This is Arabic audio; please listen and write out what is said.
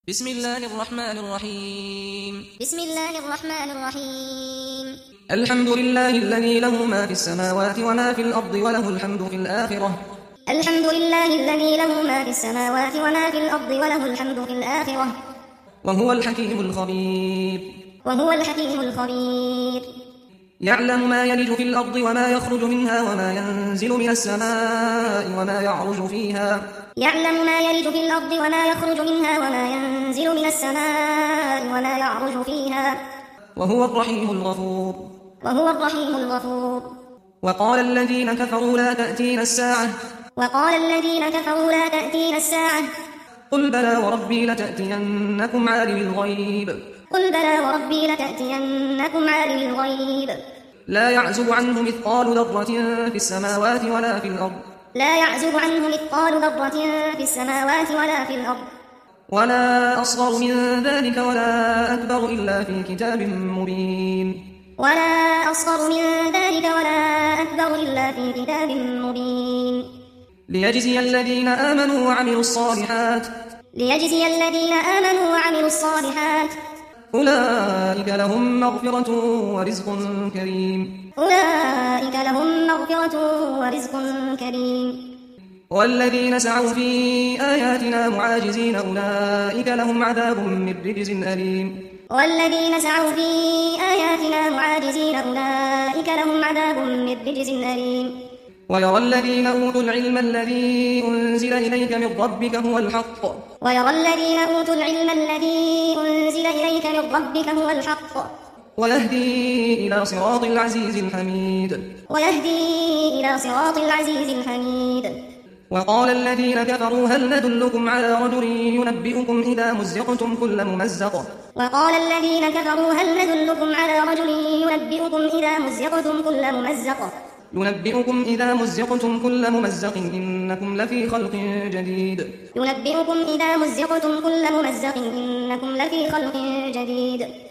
بسم الله الرحمن الرحيم بسم الله الرحمن الرحيم الحمد لله الذي له ما في السماوات وما في الأرض وله الحمد في الآخرة. الحمد لله الذي له ما في السماوات وما في الأرض وله الحمد في الآخرة. وهو الحكيم الخبير. وهو الحكيم الخبير. يعلم ما يلج في الأرض وما يخرج منها وما ينزل من السماء وما يعرج فيها. يعلم ما يلج في الأرض وما يخرج منها وما ينزل من السماء وما يعرج فيها. وهو الرحيم الغفور. وهو الرحيم الغفور. وقال الذين كفروا لا تأتينا الساعة. وقال الذين كفروا لا تأتينا الساعة. قل بلى وربي لتأتينكم عالم الغيب. قل بلى وربي لتأتينكم عالم الغيب. لا يعزب عنه مثقال ذرة في السماوات ولا في الأرض. لا يعزب عنه مثقال ذرة في السماوات ولا في الأرض. ولا أصغر من ذلك ولا أكبر إلا في كتاب مبين. ولا أصغر من ذلك ولا أكبر إلا في كتاب مبين. ليجزي الذين آمنوا وعملوا الصالحات. ليجزي الذين آمنوا وعملوا الصالحات. أولئك لهم مغفرة ورزق كريم. أولئك لهم مغفرة ورزق كريم. والذين سعوا في آياتنا معاجزين أولئك لهم عذاب من رجز أليم. والذين سعوا في آياتنا معاجزين أولئك لهم عذاب من رجز أليم. ويرى الذين أوتوا العلم الذي أنزل إليك من ربك هو الحق. ويرى الذين أوتوا العلم الذي أنزل إليك من ربك هو الحق. ويهدي إلى صراط العزيز الحميد. ويهدي إلى صراط العزيز الحميد. وقال الذين كفروا هل ندلكم على رجل ينبئكم إذا مزقتم كل ممزق. وقال الذين كفروا هل ندلكم على رجل ينبئكم إذا مزقتم كل ممزق. ينبئكم إذا مزقتم كل ممزق إنكم لفي خلق جديد. ينبئكم إذا مزقتم كل ممزق إنكم لفي خلق جديد.